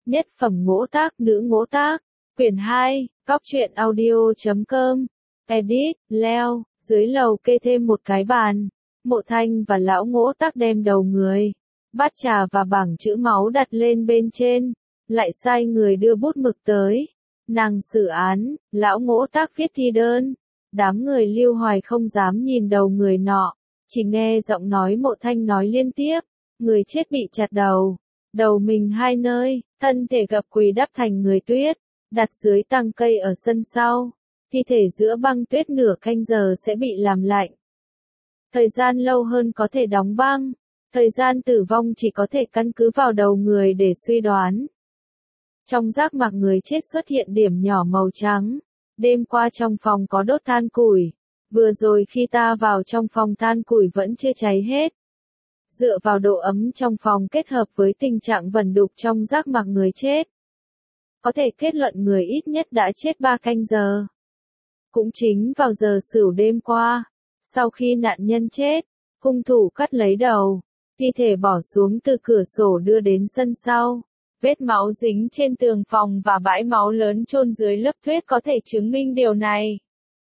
Nhất phẩm ngỗ tác nữ ngỗ tác, quyển 2, góc truyện audio.com, edit, leo, dưới lầu kê thêm một cái bàn. Mộ Thanh và lão ngỗ tác đem đầu người, bát trà và bảng chữ máu đặt lên bên trên, lại sai người đưa bút mực tới. Nàng xử án, lão ngỗ tác viết thi đơn. Đám người Lưu Hoài không dám nhìn đầu người nọ, chỉ nghe giọng nói Mộ Thanh nói liên tiếp, người chết bị chặt đầu, đầu mình hai nơi, thân thể gập quỳ đắp thành người tuyết, đặt dưới tang cây ở sân sau, thi thể giữa băng tuyết nửa canh giờ sẽ bị làm lạnh. Thời gian lâu hơn có thể đóng băng, thời gian tử vong chỉ có thể căn cứ vào đầu người để suy đoán. Trong giác mạc người chết xuất hiện điểm nhỏ màu trắng. Đêm qua trong phòng có đốt than củi, vừa rồi khi ta vào trong phòng than củi vẫn chưa cháy hết. Dựa vào độ ấm trong phòng kết hợp với tình trạng vẩn đục trong giác mạc người chết, có thể kết luận người ít nhất đã chết 3 canh giờ. Cũng chính vào giờ sửu đêm qua, sau khi nạn nhân chết, hung thủ cắt lấy đầu, thi thể bỏ xuống từ cửa sổ đưa đến sân sau. Vết máu dính trên tường phòng và bãi máu lớn chôn dưới lớp tuyết có thể chứng minh điều này.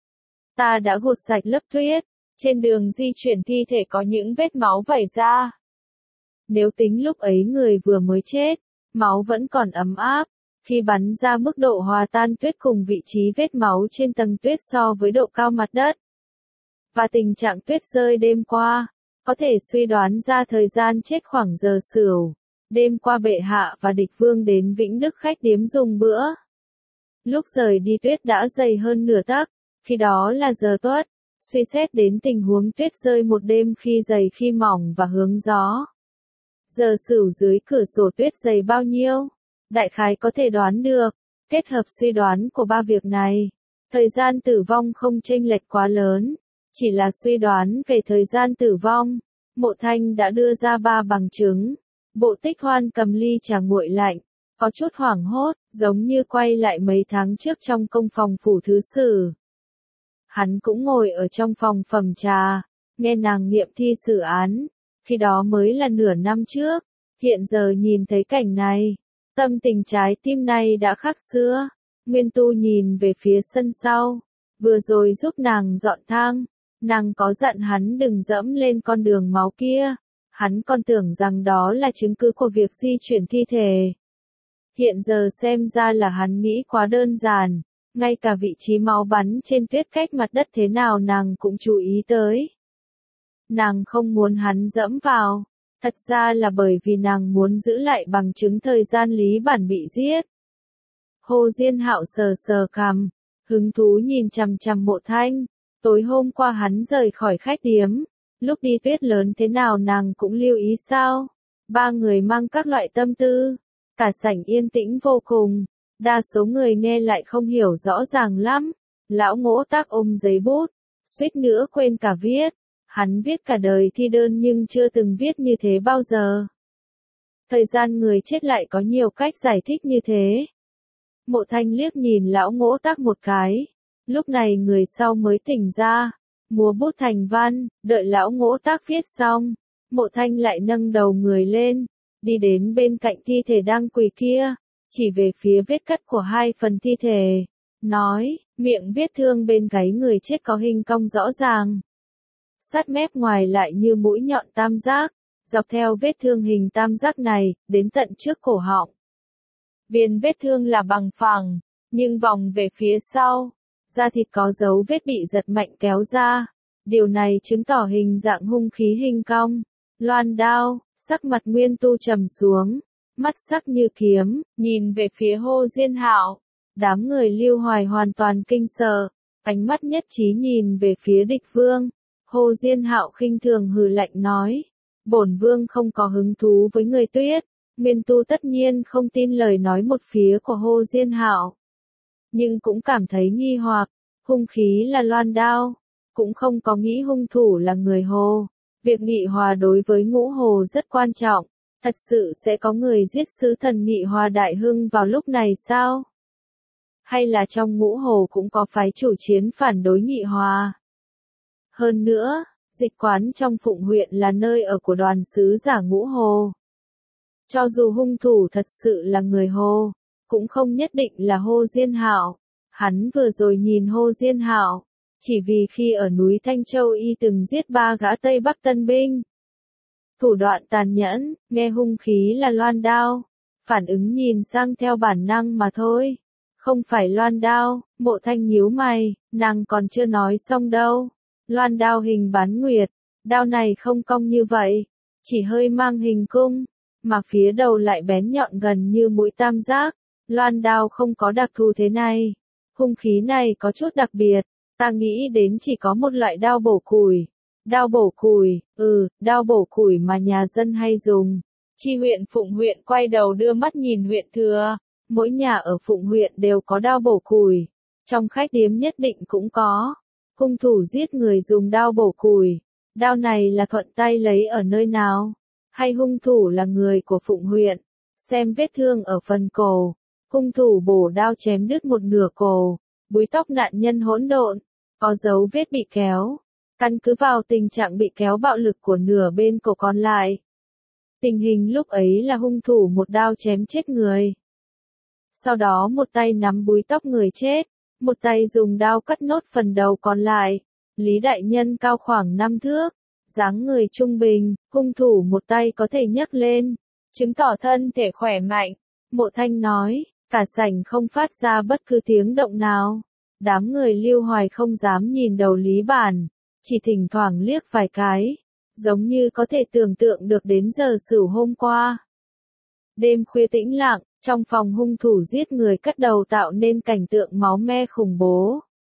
Ta đã gột sạch lớp tuyết, trên đường di chuyển thi thể có những vết máu vẩy ra. Nếu tính lúc ấy người vừa mới chết, máu vẫn còn ấm áp, khi bắn ra mức độ hòa tan tuyết cùng vị trí vết máu trên tầng tuyết so với độ cao mặt đất, và tình trạng tuyết rơi đêm qua, có thể suy đoán ra thời gian chết khoảng giờ sửu. Đêm qua bệ hạ và địch vương đến Vĩnh Đức khách điếm dùng bữa. Lúc rời đi tuyết đã dày hơn nửa tấc, khi đó là giờ tuất, suy xét đến tình huống tuyết rơi một đêm khi dày khi mỏng và hướng gió. Giờ sửu dưới cửa sổ tuyết dày bao nhiêu? Đại khái có thể đoán được, kết hợp suy đoán của ba việc này. Thời gian tử vong không chênh lệch quá lớn, chỉ là suy đoán về thời gian tử vong. Mộ Thanh đã đưa ra 3 bằng chứng. Bộ Tích Hoan cầm ly trà nguội lạnh, có chút hoảng hốt, giống như quay lại mấy tháng trước trong công phòng phủ thứ sử. Hắn cũng ngồi ở trong phòng phẩm trà, nghe nàng niệm thi xử án, khi đó mới là nửa năm trước, hiện giờ nhìn thấy cảnh này, tâm tình trái tim này đã khác xưa. Nguyên Tu nhìn về phía sân sau, vừa rồi giúp nàng dọn thang, nàng có dặn hắn đừng dẫm lên con đường máu kia. Hắn còn tưởng rằng đó là chứng cứ của việc di chuyển thi thể. Hiện giờ xem ra là hắn nghĩ quá đơn giản, ngay cả vị trí máu bắn trên tuyết cách mặt đất thế nào nàng cũng chú ý tới. Nàng không muốn hắn dẫm vào, thật ra là bởi vì nàng muốn giữ lại bằng chứng thời gian Lý Bản bị giết. Hồ Diên Hạo sờ sờ cằm, hứng thú nhìn chằm chằm Mộ Thanh, tối hôm qua hắn rời khỏi khách điếm. Lúc đi tuyết lớn thế nào nàng cũng lưu ý sao? 3 người mang các loại tâm tư, cả sảnh yên tĩnh vô cùng, đa số người nghe lại không hiểu rõ ràng lắm. Lão ngỗ tác ôm giấy bút, suýt nữa quên cả viết. Hắn viết cả đời thi đơn nhưng chưa từng viết như thế bao giờ. Thời gian người chết lại có nhiều cách giải thích như thế. Mộ Thanh liếc nhìn lão ngỗ tác một cái, lúc này người sau mới tỉnh ra. Múa bút thành văn, đợi lão ngỗ tác viết xong, Mộ Thanh lại nâng đầu người lên, đi đến bên cạnh thi thể đang quỳ kia, chỉ về phía vết cắt của 2 phần thi thể, nói, miệng vết thương bên gáy người chết có hình cong rõ ràng. Sát mép ngoài lại như mũi nhọn tam giác, dọc theo vết thương hình tam giác này, đến tận trước cổ họng. Viền vết thương là bằng phẳng, nhưng vòng về phía sau. Da thịt có dấu vết bị giật mạnh kéo ra, điều này chứng tỏ hình dạng hung khí hình cong, loan đao. Sắc mặt Nguyên Tu trầm xuống, mắt sắc như kiếm, nhìn về phía Hồ Diên Hạo. Đám người Lưu Hoài hoàn toàn kinh sợ, ánh mắt nhất trí nhìn về phía địch vương. Hồ Diên Hạo khinh thường hừ lạnh nói, bổn vương không có hứng thú với người tuyết. Nguyên Tu tất nhiên không tin lời nói một phía của Hồ Diên Hạo, nhưng cũng cảm thấy nghi hoặc, hung khí là loan đao, cũng không có nghĩ hung thủ là người Hồ. Việc nghị hòa đối với Ngũ Hồ rất quan trọng, thật sự sẽ có người giết sứ thần nghị hòa Đại Hưng vào lúc này sao? Hay là trong Ngũ Hồ cũng có phái chủ chiến phản đối nghị hòa? Hơn nữa, dịch quán trong Phụng huyện là nơi ở của đoàn sứ giả Ngũ Hồ. Cho dù hung thủ thật sự là người Hồ, cũng không nhất định là Hồ Diên Hạo. Hắn vừa rồi nhìn Hồ Diên Hạo, chỉ vì khi ở núi Thanh Châu y từng giết 3 gã Tây Bắc tân binh. Thủ đoạn tàn nhẫn, nghe hung khí là loan đao, phản ứng nhìn sang theo bản năng mà thôi. Không phải loan đao, Mộ Thanh nhíu mày, nàng còn chưa nói xong đâu. Loan đao hình bán nguyệt, đao này không cong như vậy, chỉ hơi mang hình cung, mà phía đầu lại bén nhọn gần như mũi tam giác. Loan đao không có đặc thù thế này. Hung khí này có chút đặc biệt, ta nghĩ đến chỉ có một loại đao bổ củi. Đao bổ củi, đao bổ củi mà nhà dân hay dùng. Chi huyện Phụng huyện quay đầu đưa mắt nhìn huyện Thừa. Mỗi nhà ở Phụng huyện đều có đao bổ củi. Trong khách điếm nhất định cũng có. Hung thủ giết người dùng đao bổ củi. Đao này là thuận tay lấy ở nơi nào? Hay hung thủ là người của Phụng huyện? Xem vết thương ở phần cổ. Hung thủ bổ đao chém đứt một nửa cổ. Búi tóc nạn nhân hỗn độn. Có dấu vết bị kéo. Căn cứ vào tình trạng bị kéo bạo lực của nửa bên cổ còn lại. Tình hình lúc ấy là hung thủ một đao chém chết người. Sau đó một tay nắm búi tóc người chết, một tay dùng đao cắt nốt phần đầu còn lại. Lý đại nhân cao khoảng 5 thước, dáng người trung bình, hung thủ một tay có thể nhấc lên, chứng tỏ thân thể khỏe mạnh. Mộ Thanh nói, cả sảnh không phát ra bất cứ tiếng động nào. Đám người Lưu Hoài không dám nhìn đầu Lý Bản, chỉ thỉnh thoảng liếc vài cái, giống như có thể tưởng tượng được đến giờ Sửu hôm qua. Đêm khuya tĩnh lặng, trong phòng hung thủ giết người cắt đầu tạo nên cảnh tượng máu me khủng bố.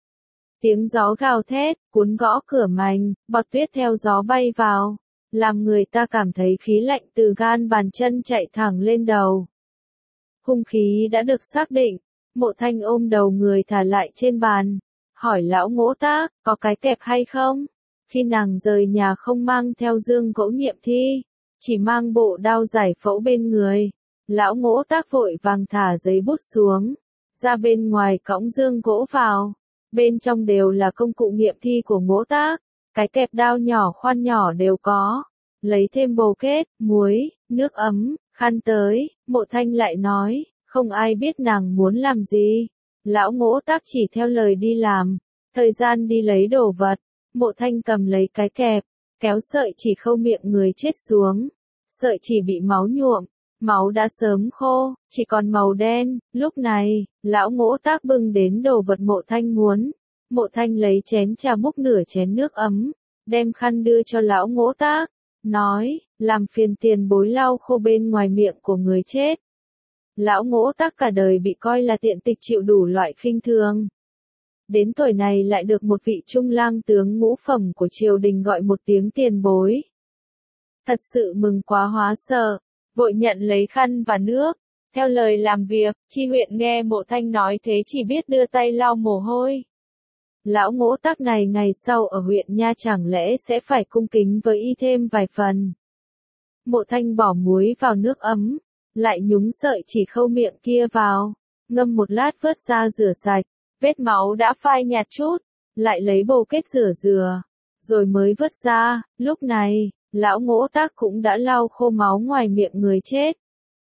Tiếng gió gào thét, cuốn gõ cửa mành, bọt tuyết theo gió bay vào, làm người ta cảm thấy khí lạnh từ gan bàn chân chạy thẳng lên đầu. Hung khí đã được xác định, Mộ Thanh ôm đầu người thả lại trên bàn, hỏi lão Ngỗ Tác, có cái kẹp hay không? Khi nàng rời nhà không mang theo dương gỗ nghiệm thi, chỉ mang bộ đao giải phẫu bên người. Lão Ngỗ Tác vội vàng thả giấy bút xuống, ra bên ngoài cõng dương gỗ vào. Bên trong đều là công cụ nghiệm thi của Ngỗ Tác, cái kẹp đao nhỏ khoan nhỏ đều có. Lấy thêm bồ kết, muối, nước ấm, khăn tới, Mộ Thanh lại nói, không ai biết nàng muốn làm gì. Lão Ngỗ Tác chỉ theo lời đi làm, thời gian đi lấy đồ vật. Mộ Thanh cầm lấy cái kẹp, kéo sợi chỉ khâu miệng người chết xuống. Sợi chỉ bị máu nhuộm, máu đã sớm khô, chỉ còn màu đen. Lúc này, lão Ngỗ Tác bưng đến đồ vật Mộ Thanh muốn. Mộ Thanh lấy chén trà múc nửa chén nước ấm, đem khăn đưa cho lão Ngỗ Tác, nói, làm phiền tiền bối lau khô bên ngoài miệng của người chết. Lão Ngỗ Tác cả đời bị coi là tiện tịch chịu đủ loại khinh thường. Đến tuổi này lại được một vị trung lang tướng ngũ phẩm của triều đình gọi một tiếng tiền bối. Thật sự mừng quá hóa sợ, vội nhận lấy khăn và nước, theo lời làm việc. Chi huyện nghe Mộ Thanh nói thế chỉ biết đưa tay lau mồ hôi. Lão Ngỗ Tác này ngày sau ở huyện nha chẳng lẽ sẽ phải cung kính với y thêm vài phần. Mộ Thanh bỏ muối vào nước ấm, lại nhúng sợi chỉ khâu miệng kia vào, ngâm một lát vớt ra rửa sạch, vết máu đã phai nhạt chút, lại lấy bồ kết rửa, rồi mới vớt ra. Lúc này, lão Ngỗ Tác cũng đã lau khô máu ngoài miệng người chết.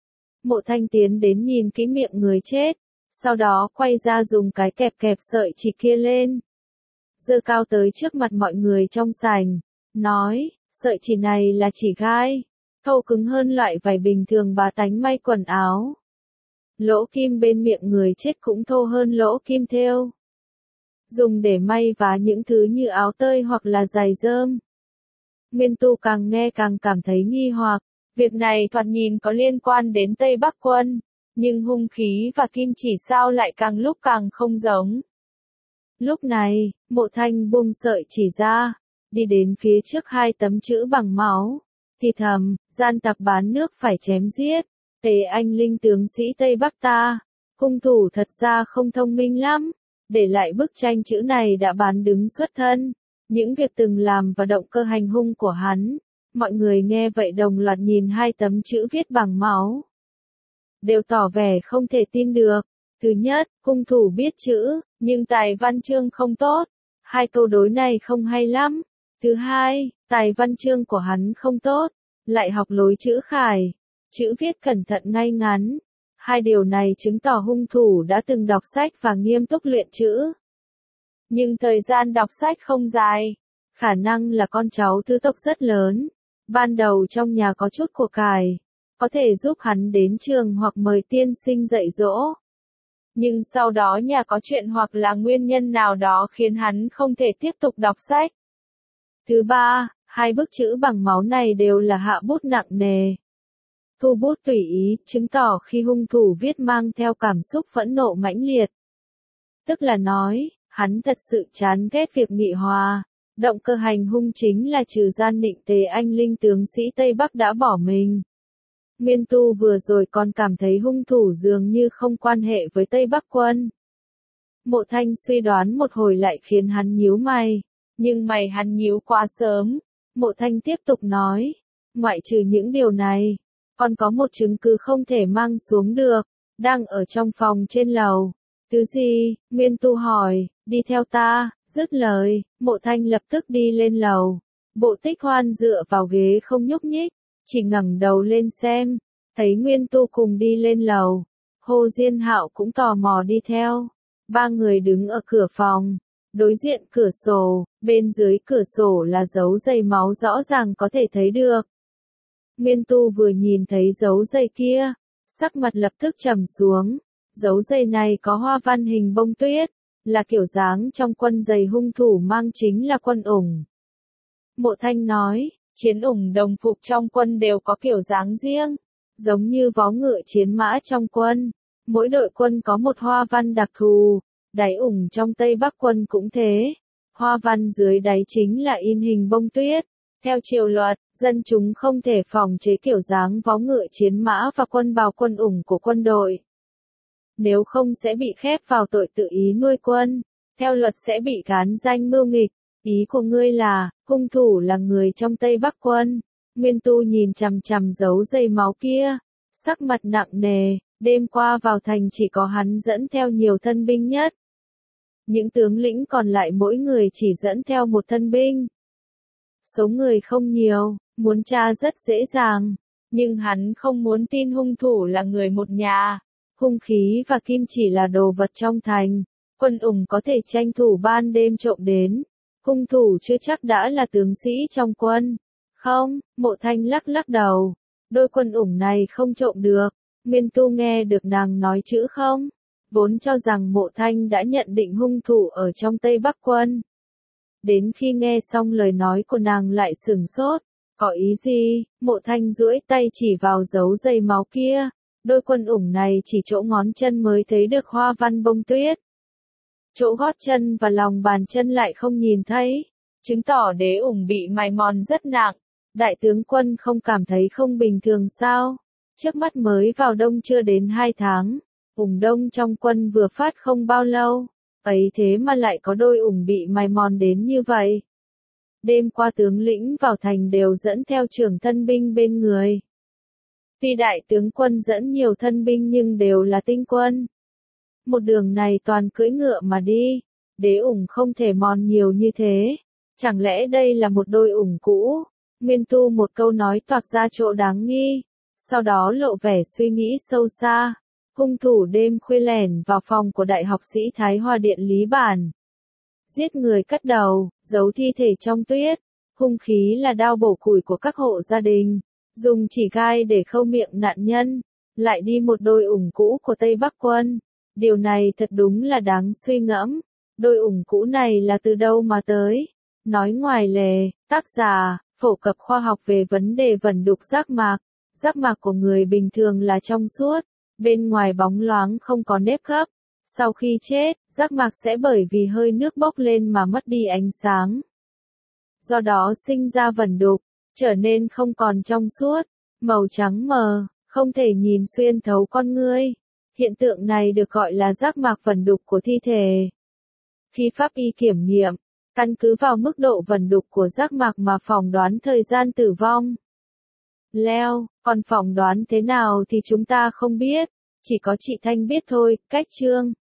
Mộ Thanh tiến đến nhìn kỹ miệng người chết, sau đó quay ra dùng cái kẹp kẹp sợi chỉ kia lên. Giơ cao tới trước mặt mọi người trong sảnh, nói, sợi chỉ này là chỉ gai, thô cứng hơn loại vải bình thường bà tánh may quần áo. Lỗ kim bên miệng người chết cũng thô hơn lỗ kim thêu, dùng để may vá những thứ như áo tơi hoặc là giày rơm. Nguyên Tu càng nghe càng cảm thấy nghi hoặc, việc này thoạt nhìn có liên quan đến Tây Bắc quân, nhưng hung khí và kim chỉ sao lại càng lúc càng không giống. Lúc này, Mộ Thanh buông sợi chỉ ra, đi đến phía trước 2 tấm chữ bằng máu, thì thầm, gian tặc bán nước phải chém giết, Tề Anh Linh tướng sĩ Tây Bắc ta, hung thủ thật ra không thông minh lắm, để lại bức tranh chữ này đã bán đứng xuất thân, những việc từng làm và động cơ hành hung của hắn. Mọi người nghe vậy đồng loạt nhìn 2 tấm chữ viết bằng máu, đều tỏ vẻ không thể tin được. Thứ nhất, hung thủ biết chữ, nhưng tài văn chương không tốt. 2 câu đối này không hay lắm. Thứ hai, tài văn chương của hắn không tốt, lại học lối chữ khải. chữ viết cẩn thận ngay ngắn. Hai điều này chứng tỏ hung thủ đã từng đọc sách và nghiêm túc luyện chữ. Nhưng thời gian đọc sách không dài. Khả năng là con cháu thứ tộc rất lớn. Ban đầu trong nhà có chút của cải. Có thể giúp hắn đến trường hoặc mời tiên sinh dạy dỗ. Nhưng sau đó nhà có chuyện hoặc là nguyên nhân nào đó khiến hắn không thể tiếp tục đọc sách. Thứ ba, hai bức chữ bằng máu này đều là hạ bút nặng nề. Thu bút tùy ý, chứng tỏ khi hung thủ viết mang theo cảm xúc phẫn nộ mãnh liệt. Tức là nói, hắn thật sự chán ghét việc nghị hòa. Động cơ hành hung chính là trừ gian định Tề Anh Linh tướng sĩ Tây Bắc đã bỏ mình. Nguyên Tu vừa rồi còn cảm thấy hung thủ dường như không quan hệ với Tây Bắc quân. Mộ Thanh suy đoán một hồi lại khiến hắn nhíu mày. Nhưng mày hắn nhíu quá sớm. Mộ Thanh tiếp tục nói. Ngoại trừ những điều này, còn có một chứng cứ không thể mang xuống được. Đang ở trong phòng trên lầu. Thứ gì? Nguyên Tu hỏi. Đi theo ta. Dứt lời, Mộ Thanh lập tức đi lên lầu. Bộ Tích Hoan dựa vào ghế không nhúc nhích. Chỉ ngẩng đầu lên xem. Thấy Nguyên Tu cùng đi lên lầu. Hồ Diên Hạo cũng tò mò đi theo. Ba người đứng ở cửa phòng. Đối diện cửa sổ, bên dưới cửa sổ là dấu giày máu rõ ràng có thể thấy được. Nguyên Tu vừa nhìn thấy dấu giày kia, sắc mặt lập tức trầm xuống. Dấu giày này có hoa văn hình bông tuyết, là kiểu dáng trong quân giày hung thủ mang chính là quân ủng. Mộ Thanh nói, chiến ủng đồng phục trong quân đều có kiểu dáng riêng, giống như vó ngựa chiến mã trong quân. Mỗi đội quân có một hoa văn đặc thù. Đáy ủng trong Tây Bắc quân cũng thế. Hoa văn dưới đáy chính là in hình bông tuyết. Theo triều luật, dân chúng không thể phòng chế kiểu dáng vó ngựa chiến mã và quân bào quân ủng của quân đội. Nếu không sẽ bị khép vào tội tự ý nuôi quân. Theo luật sẽ bị gán danh mưu nghịch. Ý của ngươi là, hung thủ là người trong Tây Bắc quân. Nguyên Tu nhìn chằm chằm dấu giày máu kia. Sắc mặt nặng nề, đêm qua vào thành chỉ có hắn dẫn theo nhiều thân binh nhất. Những tướng lĩnh còn lại mỗi người chỉ dẫn theo một thân binh. Số người không nhiều, muốn tra rất dễ dàng. Nhưng hắn không muốn tin hung thủ là người một nhà. Hung khí và kim chỉ là đồ vật trong thành. Quân ủng có thể tranh thủ ban đêm trộm đến. Hung thủ chưa chắc đã là tướng sĩ trong quân. Không, Mộ Thanh lắc lắc đầu. Đôi quân ủng này không trộm được. Nguyên Tu nghe được nàng nói chữ không? Vốn cho rằng Mộ Thanh đã nhận định hung thủ ở trong Tây Bắc quân. Đến khi nghe xong lời nói của nàng lại sửng sốt. Có ý gì? Mộ Thanh duỗi tay chỉ vào dấu giày máu kia. Đôi quân ủng này chỉ chỗ ngón chân mới thấy được hoa văn bông tuyết. Chỗ gót chân và lòng bàn chân lại không nhìn thấy. Chứng tỏ đế ủng bị mài mòn rất nặng. Đại tướng quân không cảm thấy không bình thường sao? Trước mắt mới vào đông chưa đến 2 tháng. Ủng đông trong quân vừa phát không bao lâu. Ấy thế mà lại có đôi ủng bị mài mòn đến như vậy. Đêm qua tướng lĩnh vào thành đều dẫn theo trưởng thân binh bên người. Tuy đại tướng quân dẫn nhiều thân binh nhưng đều là tinh quân. Một đường này toàn cưỡi ngựa mà đi. Đế ủng không thể mòn nhiều như thế. Chẳng lẽ đây là một đôi ủng cũ? Nguyên Tu một câu nói toạc ra chỗ đáng nghi. Sau đó lộ vẻ suy nghĩ sâu xa. Hung thủ đêm khuya lẻn vào phòng của đại học sĩ Thái Hòa Điện Lý Bản. Giết người cắt đầu, giấu thi thể trong tuyết. Hung khí là đao bổ củi của các hộ gia đình. Dùng chỉ gai để khâu miệng nạn nhân. Lại đi một đôi ủng cũ của Tây Bắc quân. Điều này thật đúng là đáng suy ngẫm. Đôi ủng cũ này là từ đâu mà tới? Nói ngoài lề, tác giả, phổ cập khoa học về vấn đề vẩn đục giác mạc. Giác mạc của người bình thường là trong suốt. Bên ngoài bóng loáng không có nếp gấp. Sau khi chết, giác mạc sẽ bởi vì hơi nước bốc lên mà mất đi ánh sáng. Do đó sinh ra vẩn đục, trở nên không còn trong suốt, màu trắng mờ, không thể nhìn xuyên thấu con ngươi. Hiện tượng này được gọi là giác mạc vẩn đục của thi thể. Khi pháp y kiểm nghiệm, căn cứ vào mức độ vẩn đục của giác mạc mà phỏng đoán thời gian tử vong. Leo, còn phỏng đoán thế nào thì chúng ta không biết, chỉ có chị Thanh biết thôi. Cách chương